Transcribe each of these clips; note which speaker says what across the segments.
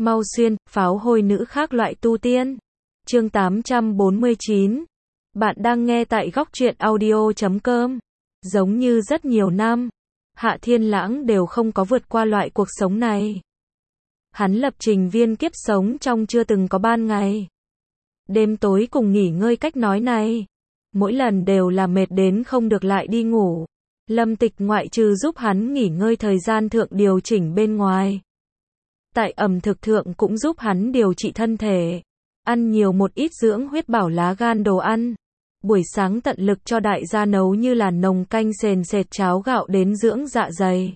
Speaker 1: Mau xuyên, pháo hôi nữ khác loại tu tiên. Chương 849. Bạn đang nghe tại góc truyện audio.com. Giống như rất nhiều năm, Hạ Thiên Lãng đều không có vượt qua loại cuộc sống này. Hắn lập trình viên kiếp sống trong chưa từng có ban ngày. Đêm tối cùng nghỉ ngơi cách nói này. Mỗi lần đều là mệt đến không được lại đi ngủ. Lâm Tịch ngoại trừ giúp hắn nghỉ ngơi thời gian thượng điều chỉnh bên ngoài. Tại ẩm thực thượng cũng giúp hắn điều trị thân thể. Ăn nhiều một ít dưỡng huyết bảo lá gan đồ ăn. Buổi sáng tận lực cho đại gia nấu như là nồng canh sền sệt cháo gạo đến dưỡng dạ dày.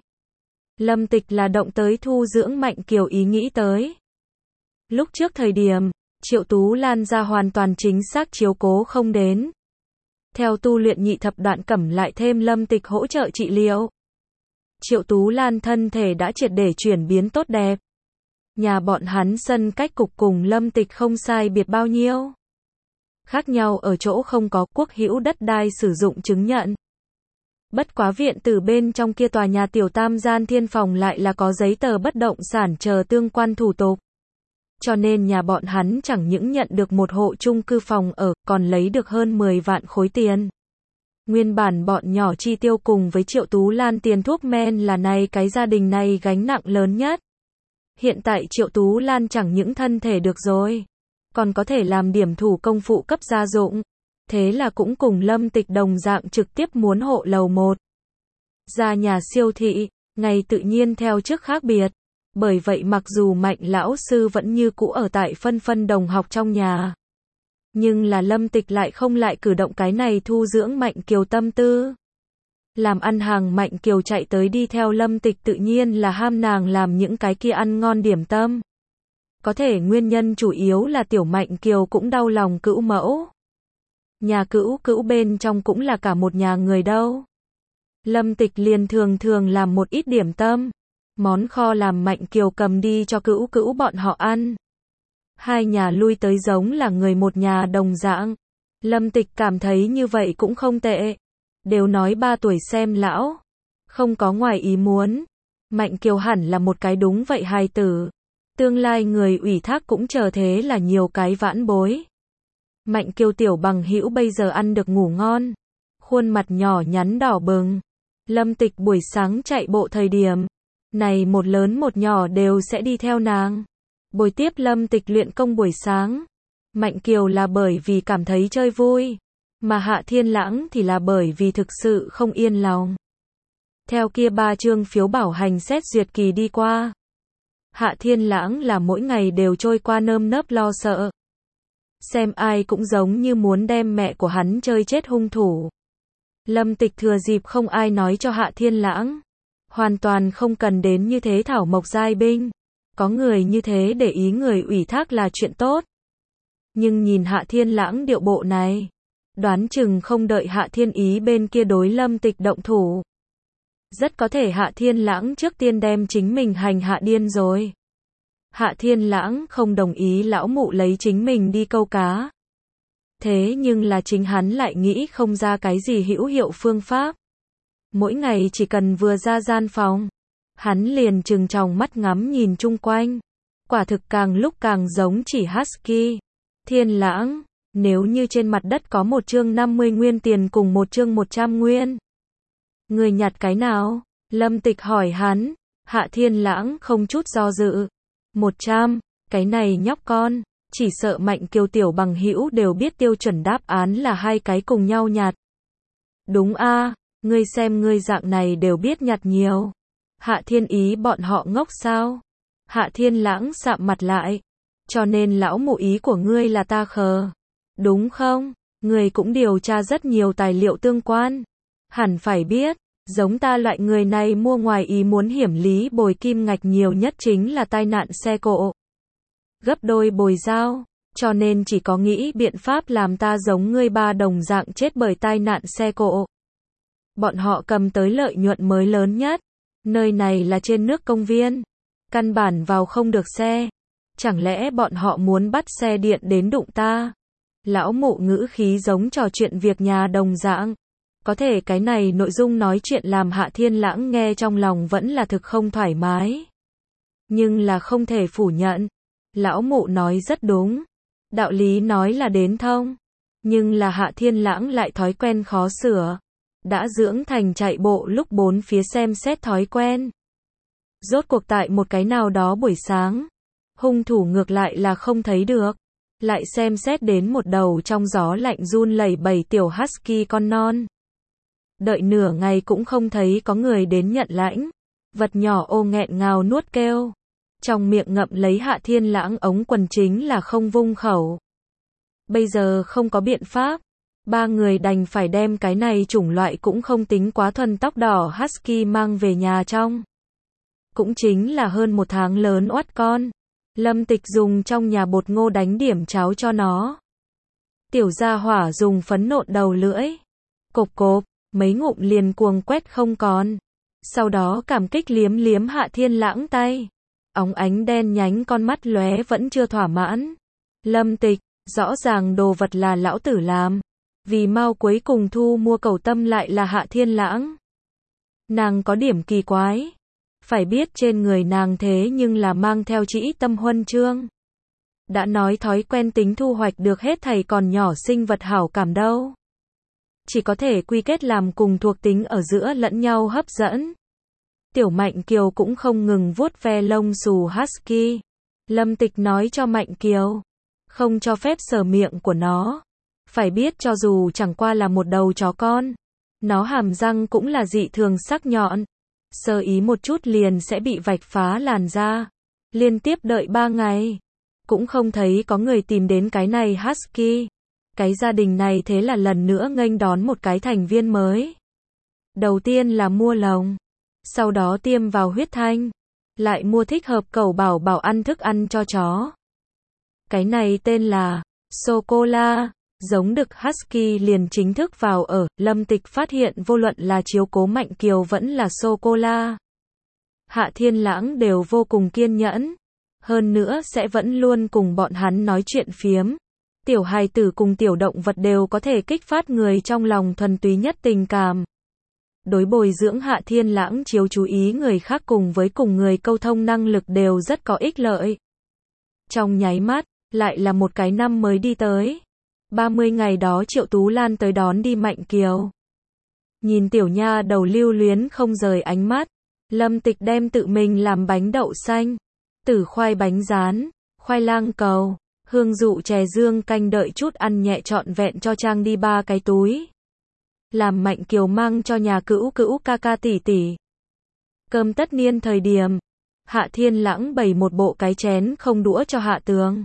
Speaker 1: Lâm Tịch là động tới thu dưỡng Mạnh Kiều ý nghĩ tới. Lúc trước thời điểm, Triệu Tú Lan ra hoàn toàn chính xác chiếu cố không đến. Theo tu luyện nhị thập đoạn cẩm lại thêm Lâm Tịch hỗ trợ trị liệu. Triệu Tú Lan thân thể đã triệt để chuyển biến tốt đẹp. Nhà bọn hắn sân cách cục cùng Lâm Tịch không sai biệt bao nhiêu. Khác nhau ở chỗ không có quốc hữu đất đai sử dụng chứng nhận. Bất quá viện từ bên trong kia tòa nhà tiểu tam gian thiên phòng lại là có giấy tờ bất động sản chờ tương quan thủ tục. Cho nên nhà bọn hắn chẳng những nhận được một hộ chung cư phòng ở, còn lấy được hơn 10 vạn khối tiền. Nguyên bản bọn nhỏ chi tiêu cùng với Triệu Tú Lan tiền thuốc men là này cái gia đình này gánh nặng lớn nhất. Hiện tại Triệu Tú Lan chẳng những thân thể được rồi, còn có thể làm điểm thủ công phụ cấp gia dụng. Thế là cũng cùng Lâm Tịch đồng dạng trực tiếp muốn hộ lầu 1. Ra nhà siêu thị, ngày tự nhiên theo trước khác biệt. Bởi vậy mặc dù Mạnh lão sư vẫn như cũ ở tại phân đồng học trong nhà. Nhưng là Lâm Tịch lại không lại cử động cái này thu dưỡng Mạnh Kiều tâm tư. Làm ăn hàng Mạnh Kiều chạy tới đi theo Lâm Tịch tự nhiên là ham nàng làm những cái kia ăn ngon điểm tâm. Có thể nguyên nhân chủ yếu là tiểu Mạnh Kiều cũng đau lòng cữu mẫu. Nhà cữu cữu bên trong cũng là cả một nhà người đâu. Lâm Tịch liền thường làm một ít điểm tâm. Món kho làm Mạnh Kiều cầm đi cho cữu cữu bọn họ ăn. Hai nhà lui tới giống là người một nhà đồng dạng. Lâm Tịch cảm thấy như vậy cũng không tệ. Đều nói 3 tuổi xem lão. Không có ngoài ý muốn. Mạnh Kiều hẳn là một cái đúng vậy hài tử. Tương lai người ủy thác cũng chờ thế là nhiều cái vãn bối. Mạnh Kiều tiểu bằng hữu bây giờ ăn được ngủ ngon. Khuôn mặt nhỏ nhắn đỏ bừng. Lâm Tịch buổi sáng chạy bộ thời điểm. Này một lớn một nhỏ đều sẽ đi theo nàng. Bồi tiếp Lâm Tịch luyện công buổi sáng. Mạnh Kiều là bởi vì cảm thấy chơi vui. Mà Hạ Thiên Lãng thì là bởi vì thực sự không yên lòng. Theo kia 3 chương phiếu bảo hành xét duyệt kỳ đi qua. Hạ Thiên Lãng là mỗi ngày đều trôi qua nơm nớp lo sợ. Xem ai cũng giống như muốn đem mẹ của hắn chơi chết hung thủ. Lâm Tịch thừa dịp không ai nói cho Hạ Thiên Lãng. Hoàn toàn không cần đến như thế thảo mộc giai binh. Có người như thế để ý người ủy thác là chuyện tốt. Nhưng nhìn Hạ Thiên Lãng điệu bộ này. Đoán chừng không đợi Hạ Thiên Ý bên kia đối Lâm Tịch động thủ. Rất có thể Hạ Thiên Lãng trước tiên đem chính mình hành hạ điên rồi. Hạ Thiên Lãng không đồng ý lão mụ lấy chính mình đi câu cá. Thế nhưng là chính hắn lại nghĩ không ra cái gì hữu hiệu phương pháp. Mỗi ngày chỉ cần vừa ra gian phòng, hắn liền trừng tròng mắt ngắm nhìn chung quanh. Quả thực càng lúc càng giống chỉ Husky. Thiên Lãng, nếu như trên mặt đất có một chương 50 nguyên tiền cùng một chương 100 nguyên. Người nhặt cái nào? Lâm Tịch hỏi hắn. Hạ Thiên Lãng không chút do dự. 100, cái này nhóc con. Chỉ sợ Mạnh Kiều tiểu bằng hữu đều biết tiêu chuẩn đáp án là hai cái cùng nhau nhặt. Đúng a, ngươi xem ngươi dạng này đều biết nhặt nhiều. Hạ Thiên Ý bọn họ ngốc sao? Hạ Thiên Lãng sạm mặt lại. Cho nên lão mụ ý của ngươi là ta khờ. Đúng không? Ngươi cũng điều tra rất nhiều tài liệu tương quan. Hẳn phải biết, giống ta loại người này mua ngoài ý muốn hiểm lý bồi kim ngạch nhiều nhất chính là tai nạn xe cộ. Gấp đôi bồi giao, cho nên chỉ có nghĩ biện pháp làm ta giống ngươi ba đồng dạng chết bởi tai nạn xe cộ. Bọn họ cầm tới lợi nhuận mới lớn nhất. Nơi này là trên nước công viên. Căn bản vào không được xe. Chẳng lẽ bọn họ muốn bắt xe điện đến đụng ta? Lão mụ ngữ khí giống trò chuyện việc nhà đồng dạng. Có thể cái này nội dung nói chuyện làm Hạ Thiên Lãng nghe trong lòng vẫn là thực không thoải mái. Nhưng là không thể phủ nhận. Lão mụ nói rất đúng. Đạo lý nói là đến thông. Nhưng là Hạ Thiên Lãng lại thói quen khó sửa. Đã dưỡng thành chạy bộ lúc bốn phía xem xét thói quen. Rốt cuộc tại một cái nào đó buổi sáng, hung thủ ngược lại là không thấy được. Lại xem xét đến một đầu trong gió lạnh run lẩy bẩy tiểu husky con non. Đợi nửa ngày cũng không thấy có người đến nhận lãnh. Vật nhỏ ô nghẹn ngào nuốt kêu. Trong miệng ngậm lấy Hạ Thiên Lãng ống quần chính là không vung khẩu. Bây giờ không có biện pháp. Ba người đành phải đem cái này chủng loại cũng không tính quá thuần tóc đỏ husky mang về nhà trong. Cũng chính là hơn một tháng lớn oát con. Lâm Tịch dùng trong nhà bột ngô đánh điểm cháo cho nó. Tiểu gia hỏa dùng phấn nộn đầu lưỡi. Cộp cộp, mấy ngụm liền cuồng quét không còn. Sau đó cảm kích liếm liếm Hạ Thiên Lãng tay. Óng ánh đen nhánh con mắt lóe vẫn chưa thỏa mãn. Lâm Tịch, rõ ràng đồ vật là lão tử làm. Vì mau cuối cùng thu mua cầu tâm lại là Hạ Thiên Lãng. Nàng có điểm kỳ quái. Phải biết trên người nàng thế nhưng là mang theo chỉ tâm huân chương. Đã nói thói quen tính thu hoạch được hết thảy còn nhỏ sinh vật hảo cảm đâu. Chỉ có thể quy kết làm cùng thuộc tính ở giữa lẫn nhau hấp dẫn. Tiểu Mạnh Kiều cũng không ngừng vuốt ve lông xù husky. Lâm Tịch nói cho Mạnh Kiều, không cho phép sờ miệng của nó. Phải biết cho dù chẳng qua là một đầu chó con, nó hàm răng cũng là dị thường sắc nhọn. Sơ ý một chút liền sẽ bị vạch phá làn da. Liên tiếp đợi 3 ngày. Cũng không thấy có người tìm đến cái này husky. Cái gia đình này thế là lần nữa nghênh đón một cái thành viên mới. Đầu tiên là mua lồng. Sau đó tiêm vào huyết thanh. Lại mua thích hợp cẩu bảo bảo ăn thức ăn cho chó. Cái này tên là Sô-cô-la. Giống đực husky liền chính thức vào ở. Lâm Tịch phát hiện vô luận là chiếu cố Mạnh Kiều vẫn là Sô-cô-la, Hạ Thiên Lãng đều vô cùng kiên nhẫn. Hơn nữa sẽ vẫn luôn cùng bọn hắn nói chuyện phiếm. Tiểu hài tử cùng tiểu động vật đều có thể kích phát người trong lòng thuần túy nhất tình cảm. Đối bồi dưỡng Hạ Thiên Lãng chiếu chú ý người khác cùng với cùng người câu thông năng lực đều rất có ích lợi. Trong nháy mắt, lại là một cái năm mới đi tới. 30 ngày đó Triệu Tú Lan tới đón đi Mạnh Kiều. Nhìn tiểu nha đầu lưu luyến không rời ánh mắt, Lâm Tịch đem tự mình làm bánh đậu xanh, tử khoai bánh rán, khoai lang cầu, hương dụ chè dương canh đợi chút ăn nhẹ trọn vẹn cho trang đi 3 cái túi. Làm Mạnh Kiều mang cho nhà cữu cữu ca ca tỷ tỷ. Cơm tất niên thời điểm, Hạ Thiên Lãng bày một bộ cái chén không đũa cho Hạ Tường.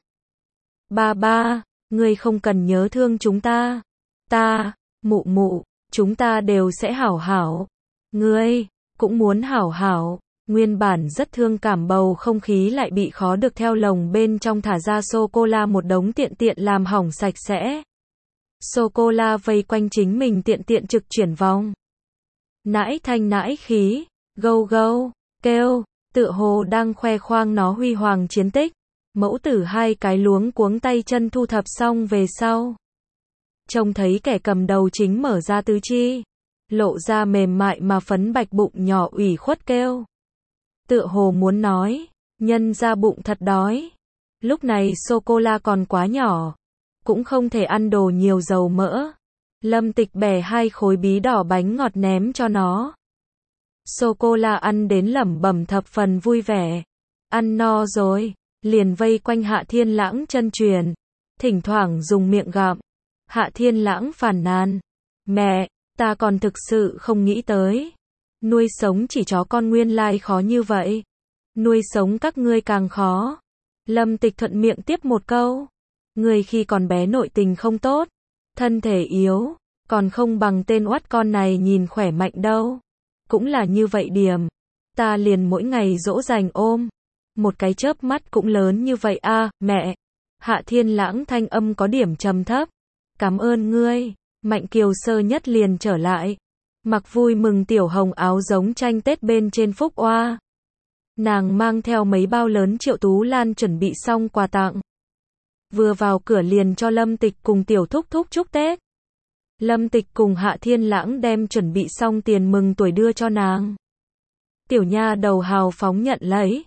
Speaker 1: Ba, ngươi không cần nhớ thương chúng ta. Ta, mụ mụ, chúng ta đều sẽ hảo hảo. Ngươi, cũng muốn hảo hảo. Nguyên bản rất thương cảm bầu không khí lại bị khó được theo lồng bên trong thả ra sô-cô-la một đống tiện tiện làm hỏng sạch sẽ. Sô-cô-la vây quanh chính mình tiện tiện trực chuyển vòng. Nãi thanh nãi khí, gâu gâu, kêu, tựa hồ đang khoe khoang nó huy hoàng chiến tích. Mẫu tử hai cái luống cuống tay chân thu thập xong về sau. Trông thấy kẻ cầm đầu chính mở ra tứ chi. Lộ ra mềm mại mà phấn bạch bụng nhỏ ủy khuất kêu. Tựa hồ muốn nói, nhân ra bụng thật đói. Lúc này sô-cô-la còn quá nhỏ. Cũng không thể ăn đồ nhiều dầu mỡ. Lâm Tịch bẻ 2 khối bí đỏ bánh ngọt ném cho nó. Sô-cô-la ăn đến lẩm bẩm thập phần vui vẻ. Ăn no rồi, liền vây quanh Hạ Thiên Lãng chân truyền. Thỉnh thoảng dùng miệng gặm. Hạ Thiên Lãng phàn nàn. Mẹ, ta còn thực sự không nghĩ tới. Nuôi sống chỉ chó con nguyên lai khó như vậy. Nuôi sống các ngươi càng khó. Lâm Tịch thuận miệng tiếp một câu. Người khi còn bé nội tình không tốt. Thân thể yếu. Còn không bằng tên oát con này nhìn khỏe mạnh đâu. Cũng là như vậy điểm. Ta liền mỗi ngày dỗ dành ôm. Một cái chớp mắt cũng lớn như vậy a, mẹ. Hạ Thiên Lãng thanh âm có điểm trầm thấp. Cảm ơn ngươi. Mạnh Kiều sơ nhất liền trở lại. Mặc vui mừng tiểu hồng áo giống tranh Tết bên trên phúc oa. Nàng mang theo mấy bao lớn Triệu Tú Lan chuẩn bị xong quà tặng. Vừa vào cửa liền cho Lâm Tịch cùng tiểu thúc thúc chúc Tết. Lâm Tịch cùng Hạ Thiên Lãng đem chuẩn bị xong tiền mừng tuổi đưa cho nàng. Tiểu nha đầu hào phóng nhận lấy.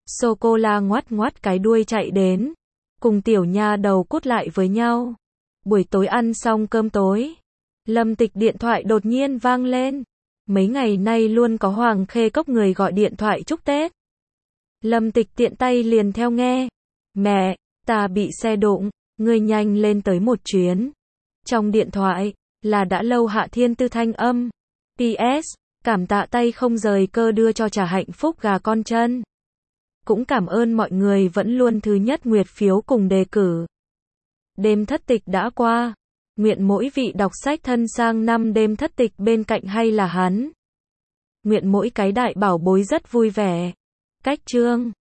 Speaker 1: Sô-cô-la ngoắt ngoắt cái đuôi chạy đến, cùng tiểu nha đầu cút lại với nhau. Buổi tối ăn xong cơm tối, Lâm Tịch điện thoại đột nhiên vang lên. Mấy ngày nay luôn có Hoàng Khê Cốc người gọi điện thoại chúc Tết. Lâm Tịch tiện tay liền theo nghe. Mẹ, ta bị xe đụng, ngươi nhanh lên tới một chuyến. Trong điện thoại, là đã lâu Hạ Thiên Tư thanh âm. PS, cảm tạ tay không rời cơ đưa cho trà hạnh phúc gà con chân. Cũng cảm ơn mọi người vẫn luôn thứ nhất nguyệt phiếu cùng đề cử. Đêm thất tịch đã qua. Nguyện mỗi vị đọc sách thân sang năm đêm thất tịch bên cạnh hay là hắn. Nguyện mỗi cái đại bảo bối rất vui vẻ. Cách chương